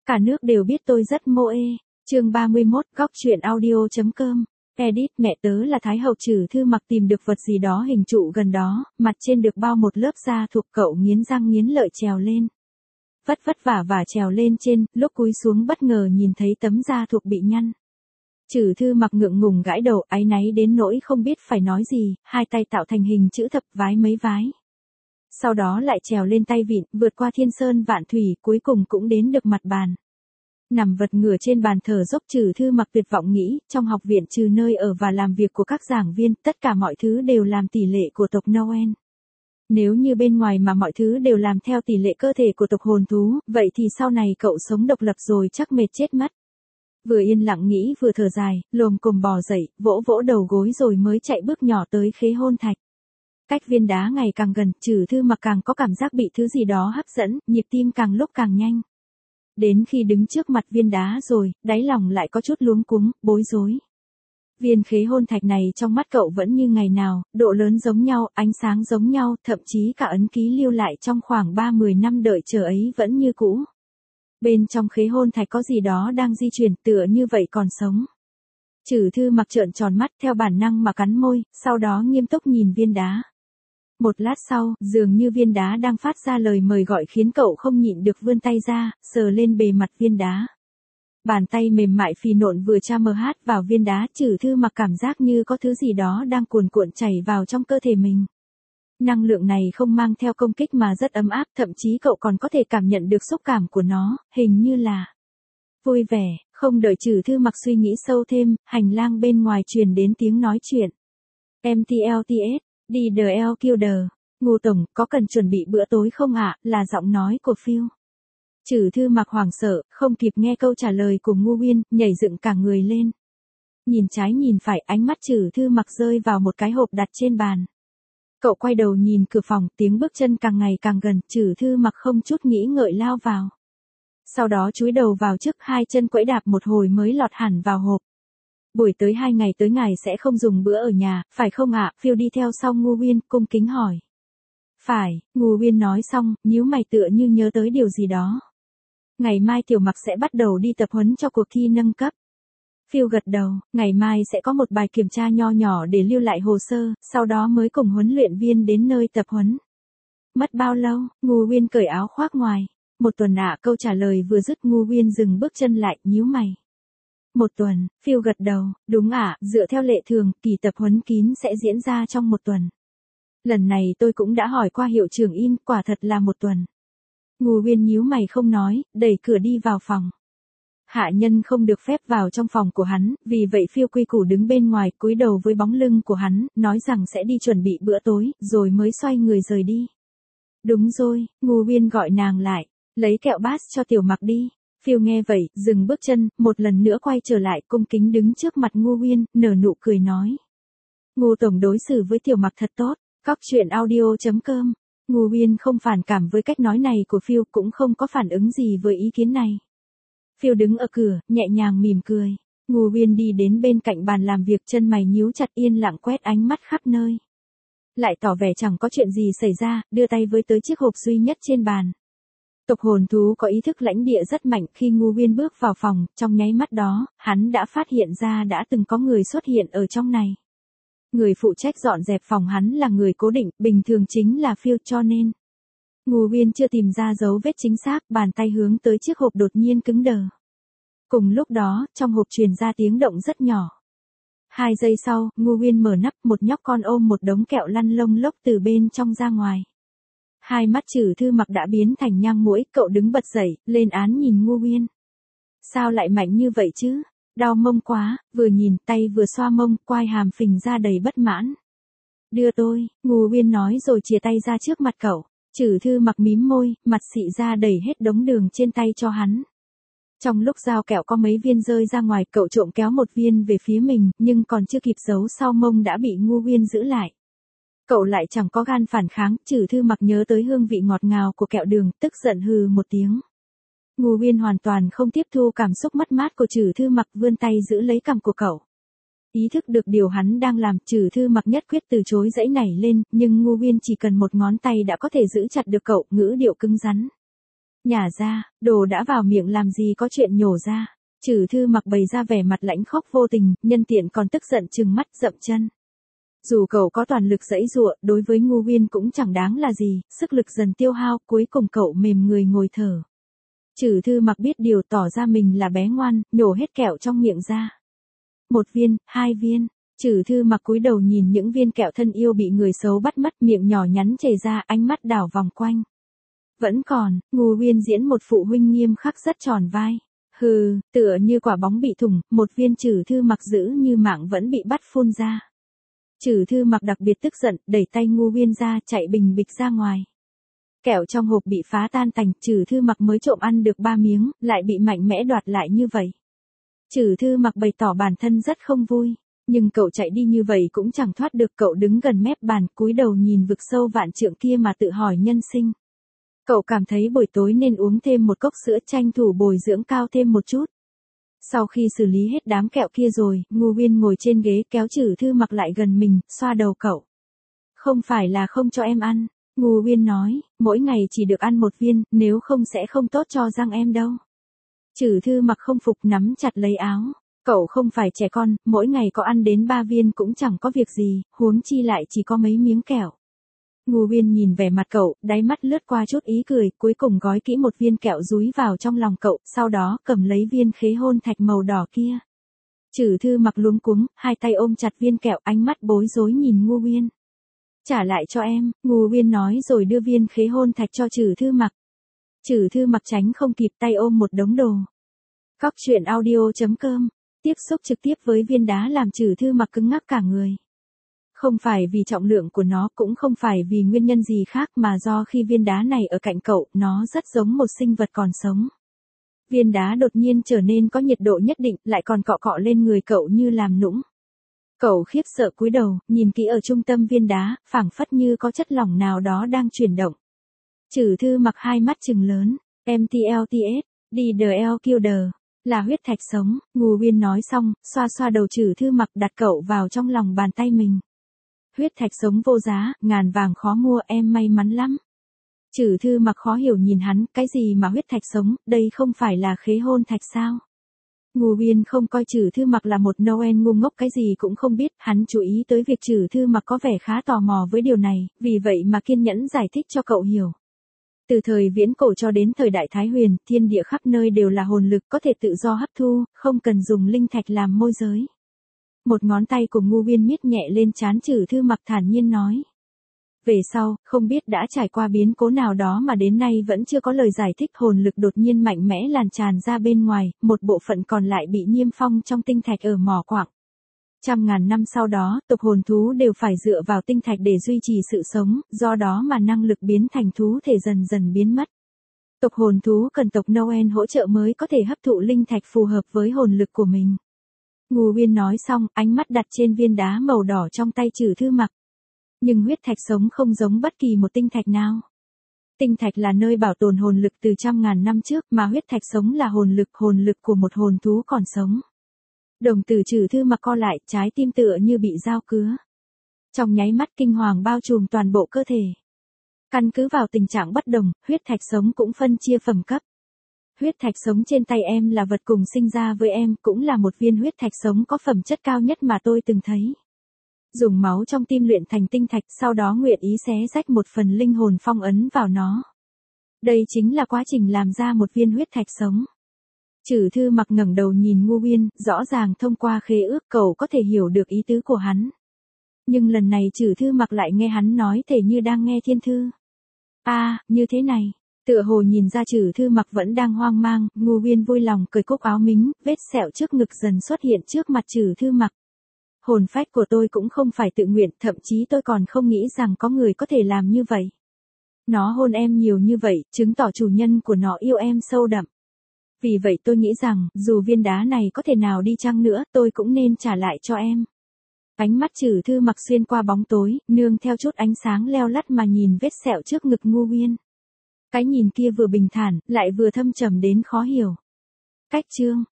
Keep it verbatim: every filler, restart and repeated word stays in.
Cả nước đều biết tôi rất mô ê. Chương ba mươi mốt, góc truyện audio.com. Edit, mẹ tớ là Thái hậu. Trừ Thư Mặc tìm được vật gì đó hình trụ gần đó, mặt trên được bao một lớp da thuộc. Cậu nghiến răng nghiến lợi trèo lên. Vất vất vả và trèo lên trên, lúc cúi xuống bất ngờ nhìn thấy tấm da thuộc bị nhăn. Trừ Thư Mặc ngượng ngùng gãi đầu, áy náy đến nỗi không biết phải nói gì, hai tay tạo thành hình chữ thập vái mấy vái. Sau đó lại trèo lên tay vịn, vượt qua thiên sơn vạn thủy, cuối cùng cũng đến được mặt bàn. Nằm vật ngửa trên bàn thờ dốc, Trừ Thư Mặc tuyệt vọng nghĩ, trong học viện trừ nơi ở và làm việc của các giảng viên, tất cả mọi thứ đều làm tỷ lệ của tộc Noel. Nếu như bên ngoài mà mọi thứ đều làm theo tỷ lệ cơ thể của tộc hồn thú, vậy thì sau này cậu sống độc lập rồi chắc mệt chết mất. Vừa yên lặng nghĩ vừa thở dài, lồm cồm bò dậy, vỗ vỗ đầu gối rồi mới chạy bước nhỏ tới khế hôn thạch. Cách viên đá ngày càng gần, Trừ Thư Mặc càng có cảm giác bị thứ gì đó hấp dẫn, nhịp tim càng lúc càng nhanh. Đến khi đứng trước mặt viên đá rồi, đáy lòng lại có chút luống cuống, bối rối. Viên khế hôn thạch này trong mắt cậu vẫn như ngày nào, độ lớn giống nhau, ánh sáng giống nhau, thậm chí cả ấn ký lưu lại trong khoảng ba mươi năm đợi chờ ấy vẫn như cũ. Bên trong khế hôn thạch có gì đó đang di chuyển, tựa như vậy còn sống. Trừ Thư Mặc trợn tròn mắt theo bản năng mà cắn môi, sau đó nghiêm túc nhìn viên đá. Một lát sau, dường như viên đá đang phát ra lời mời gọi khiến cậu không nhịn được vươn tay ra, sờ lên bề mặt viên đá. Bàn tay mềm mại phì nộn vừa tra mờ hát vào viên đá, Trừ Thư Mặc cảm giác như có thứ gì đó đang cuồn cuộn chảy vào trong cơ thể mình. Năng lượng này không mang theo công kích mà rất ấm áp, thậm chí cậu còn có thể cảm nhận được xúc cảm của nó, hình như là vui vẻ. Không đợi Trừ Thư Mặc suy nghĩ sâu thêm, hành lang bên ngoài truyền đến tiếng nói chuyện. em tê lờ tê ét, đi đờ eo kiêu đờ. Ngô tổng, có cần chuẩn bị bữa tối không ạ? Là giọng nói của Phil. Trừ Thư Mặc hoảng sợ, không kịp nghe câu trả lời của Ngô Uyên, nhảy dựng cả người lên. Nhìn trái nhìn phải, ánh mắt Trừ Thư Mặc rơi vào một cái hộp đặt trên bàn. Cậu quay đầu nhìn cửa phòng, tiếng bước chân càng ngày càng gần, Trừ Thư Mặc không chút nghĩ ngợi lao vào. Sau đó chúi đầu vào trước, hai chân quẫy đạp một hồi mới lọt hẳn vào hộp. Buổi tới hai ngày tới ngài sẽ không dùng bữa ở nhà, phải không ạ? Phil đi theo sau Ngô Uyên, cung kính hỏi. Phải, Ngô Uyên nói xong, nhíu mày tựa như nhớ tới điều gì đó. Ngày mai Tiểu Mặc sẽ bắt đầu đi tập huấn cho cuộc thi nâng cấp. Phil gật đầu, ngày mai sẽ có một bài kiểm tra nho nhỏ để lưu lại hồ sơ, sau đó mới cùng huấn luyện viên đến nơi tập huấn. Mất bao lâu? Ngô Uyên cởi áo khoác ngoài. Một tuần ạ. Câu trả lời vừa dứt, Ngô Uyên dừng bước chân lại, nhíu mày. Một tuần, Phil gật đầu, đúng ạ, dựa theo lệ thường, kỳ tập huấn kín sẽ diễn ra trong một tuần. Lần này tôi cũng đã hỏi qua hiệu trưởng in, quả thật là một tuần. Ngô Uyên nhíu mày không nói, đẩy cửa đi vào phòng. Hạ nhân không được phép vào trong phòng của hắn, vì vậy Phil quy củ đứng bên ngoài, cúi đầu với bóng lưng của hắn, nói rằng sẽ đi chuẩn bị bữa tối, rồi mới xoay người rời đi. Đúng rồi, Ngô Uyên gọi nàng lại, lấy kẹo bát cho Tiểu Mặc đi. Phil nghe vậy, dừng bước chân, một lần nữa quay trở lại, cung kính đứng trước mặt Ngô Uyên, nở nụ cười nói. Ngô tổng đối xử với Tiểu Mặc thật tốt. Góc truyện audio.com. Ngô Uyên không phản cảm với cách nói này của Phil, cũng không có phản ứng gì với ý kiến này. Phil đứng ở cửa, nhẹ nhàng mỉm cười. Ngô Uyên đi đến bên cạnh bàn làm việc, chân mày nhíu chặt, yên lặng quét ánh mắt khắp nơi. Lại tỏ vẻ chẳng có chuyện gì xảy ra, đưa tay với tới chiếc hộp duy nhất trên bàn. Tộc hồn thú có ý thức lãnh địa rất mạnh, khi Ngô Uyên bước vào phòng, trong nháy mắt đó, hắn đã phát hiện ra đã từng có người xuất hiện ở trong này. Người phụ trách dọn dẹp phòng hắn là người cố định, bình thường chính là Phil, cho nên Ngô Uyên chưa tìm ra dấu vết chính xác, bàn tay hướng tới chiếc hộp đột nhiên cứng đờ. Cùng lúc đó, trong hộp truyền ra tiếng động rất nhỏ. Hai giây sau, Ngô Uyên mở nắp, một nhóc con ôm một đống kẹo lăn lông lốc từ bên trong ra ngoài. Hai mắt Trừ Thư Mặc đã biến thành nhang muỗi, cậu đứng bật dậy, lên án nhìn Ngô Uyên. Sao lại mạnh như vậy chứ? Đau mông quá, vừa nhìn, tay vừa xoa mông, quai hàm phình ra đầy bất mãn. Đưa tôi, Ngô Uyên nói rồi chìa tay ra trước mặt cậu. Trừ Thư Mặc mím môi, mặt xị ra đẩy hết đống đường trên tay cho hắn. Trong lúc giao kẹo có mấy viên rơi ra ngoài, cậu trộm kéo một viên về phía mình, nhưng còn chưa kịp giấu sau mông đã bị Ngô Uyên giữ lại. Cậu lại chẳng có gan phản kháng, Trừ Thư Mặc nhớ tới hương vị ngọt ngào của kẹo đường, tức giận hừ một tiếng. Ngô Uyên hoàn toàn không tiếp thu cảm xúc mất mát của Trừ Thư Mặc, vươn tay giữ lấy cằm của cậu. Ý thức được điều hắn đang làm, Trừ Thư Mặc nhất quyết từ chối dãy nảy lên, nhưng Ngô Uyên chỉ cần một ngón tay đã có thể giữ chặt được cậu, ngữ điệu cứng rắn. Nhả ra, đồ đã vào miệng làm gì có chuyện nhổ ra. Trừ Thư Mặc bày ra vẻ mặt lãnh khốc vô tình, nhân tiện còn tức giận trừng mắt dậm chân. Dù cậu có toàn lực giãy giụa, đối với Ngô Uyên cũng chẳng đáng là gì, sức lực dần tiêu hao, cuối cùng cậu mềm người ngồi thở. Trừ Thư Mặc biết điều, tỏ ra mình là bé ngoan, nhổ hết kẹo trong miệng ra. Một viên, hai viên. Trừ Thư Mặc cúi đầu nhìn những viên kẹo thân yêu bị người xấu bắt mất, miệng nhỏ nhắn chảy ra, ánh mắt đảo vòng quanh. Vẫn còn, Ngô Uyên diễn một phụ huynh nghiêm khắc rất tròn vai. Hừ, tựa như quả bóng bị thủng, một viên Trừ Thư Mặc giữ như mạng vẫn bị bắt phun ra. Trừ Thư Mặc đặc biệt tức giận, đẩy tay Ngô Uyên ra, chạy bình bịch ra ngoài. Kẹo trong hộp bị phá tan tành, Trừ Thư Mặc mới trộm ăn được ba miếng, lại bị mạnh mẽ đoạt lại như vậy. Trừ Thư Mặc bày tỏ bản thân rất không vui, nhưng cậu chạy đi như vậy cũng chẳng thoát được. Cậu đứng gần mép bàn, cúi đầu nhìn vực sâu vạn trượng kia mà tự hỏi nhân sinh. Cậu cảm thấy buổi tối nên uống thêm một cốc sữa, tranh thủ bồi dưỡng cao thêm một chút. Sau khi xử lý hết đám kẹo kia rồi, Ngô Uyên ngồi trên ghế kéo Trừ Thư Mặc lại gần mình, xoa đầu cậu. Không phải là không cho em ăn, Ngô Uyên nói, mỗi ngày chỉ được ăn một viên, nếu không sẽ không tốt cho răng em đâu. Trừ Thư Mặc không phục, nắm chặt lấy áo. Cậu không phải trẻ con, mỗi ngày có ăn đến ba viên cũng chẳng có việc gì, huống chi lại chỉ có mấy miếng kẹo. Ngô Uyên nhìn vẻ mặt cậu, đáy mắt lướt qua chút ý cười, cuối cùng gói kỹ một viên kẹo dúi vào trong lòng cậu, sau đó cầm lấy viên khế hôn thạch màu đỏ kia. Trừ Thư Mặc luống cuống, hai tay ôm chặt viên kẹo, ánh mắt bối rối nhìn Ngô Uyên. Trả lại cho em, Ngô Uyên nói rồi đưa viên khế hôn thạch cho Trừ Thư Mặc. Trừ Thư Mặc tránh không kịp, tay ôm một đống đồ. Cóc truyện audio chấm com. Tiếp xúc trực tiếp với viên đá làm Trừ Thư Mặc cứng ngắc cả người. Không phải vì trọng lượng của nó, cũng không phải vì nguyên nhân gì khác, mà do khi viên đá này ở cạnh cậu, nó rất giống một sinh vật còn sống. Viên đá đột nhiên trở nên có nhiệt độ nhất định, lại còn cọ cọ lên người cậu như làm nũng. Cậu khiếp sợ cúi đầu, nhìn kỹ ở trung tâm viên đá, phảng phất như có chất lỏng nào đó đang chuyển động. Trừ Thư Mặc hai mắt trừng lớn, em tê lờ tê ét, đi đờ eo kill đờ, là huyết thạch sống. Ngô Uyên nói xong, xoa xoa đầu Trừ Thư Mặc, đặt cậu vào trong lòng bàn tay mình. Huyết thạch sống vô giá, ngàn vàng khó mua, em may mắn lắm. Trừ Thư Mặc khó hiểu nhìn hắn, cái gì mà huyết thạch sống, đây không phải là khế hôn thạch sao? Ngô Uyên không coi Trừ Thư Mặc là một Noel ngu ngốc cái gì cũng không biết, hắn chú ý tới việc Trừ Thư Mặc có vẻ khá tò mò với điều này, vì vậy mà kiên nhẫn giải thích cho cậu hiểu. Từ thời viễn cổ cho đến thời đại Thái Huyền, thiên địa khắp nơi đều là hồn lực có thể tự do hấp thu, không cần dùng linh thạch làm môi giới. Một ngón tay của Ngô Uyên miết nhẹ lên trán Trừ Thư Mặc, thản nhiên nói. Về sau, không biết đã trải qua biến cố nào đó mà đến nay vẫn chưa có lời giải thích, hồn lực đột nhiên mạnh mẽ lan tràn ra bên ngoài, một bộ phận còn lại bị niêm phong trong tinh thạch ở mỏ quặng. Trăm ngàn năm sau đó, tộc hồn thú đều phải dựa vào tinh thạch để duy trì sự sống, do đó mà năng lực biến thành thú thể dần dần biến mất. Tộc hồn thú cần tộc Noel hỗ trợ mới có thể hấp thụ linh thạch phù hợp với hồn lực của mình. Ngô Uyên nói xong, ánh mắt đặt trên viên đá màu đỏ trong tay Trừ Thư Mặc. Nhưng huyết thạch sống không giống bất kỳ một tinh thạch nào. Tinh thạch là nơi bảo tồn hồn lực từ trăm ngàn năm trước, mà huyết thạch sống là hồn lực, hồn lực của một hồn thú còn sống. Đồng tử Trừ Thư Mặc co lại, trái tim tựa như bị dao cứa. Trong nháy mắt kinh hoàng bao trùm toàn bộ cơ thể. Căn cứ vào tình trạng bất đồng, huyết thạch sống cũng phân chia phẩm cấp. Huyết thạch sống trên tay em là vật cùng sinh ra với em, cũng là một viên huyết thạch sống có phẩm chất cao nhất mà tôi từng thấy. Dùng máu trong tim luyện thành tinh thạch, sau đó nguyện ý xé rách một phần linh hồn phong ấn vào nó. Đây chính là quá trình làm ra một viên huyết thạch sống. Trừ Thư Mặc ngẩng đầu nhìn Ngô Uyên, rõ ràng thông qua khế ước cậu có thể hiểu được ý tứ của hắn. Nhưng lần này Trừ Thư Mặc lại nghe hắn nói thể như đang nghe thiên thư. A, à, như thế này. Tựa hồ nhìn ra Trừ Thư Mặc vẫn đang hoang mang, Ngô Uyên vui lòng cởi cúc áo mính, vết sẹo trước ngực dần xuất hiện trước mặt Trừ Thư Mặc. Hồn phách của tôi cũng không phải tự nguyện, thậm chí tôi còn không nghĩ rằng có người có thể làm như vậy. Nó hôn em nhiều như vậy, chứng tỏ chủ nhân của nó yêu em sâu đậm. Vì vậy tôi nghĩ rằng, dù viên đá này có thể nào đi chăng nữa, tôi cũng nên trả lại cho em. Ánh mắt Trừ Thư Mặc xuyên qua bóng tối, nương theo chút ánh sáng leo lắt mà nhìn vết sẹo trước ngực Ngô Uyên. Cái nhìn kia vừa bình thản, lại vừa thâm trầm đến khó hiểu. Cách chương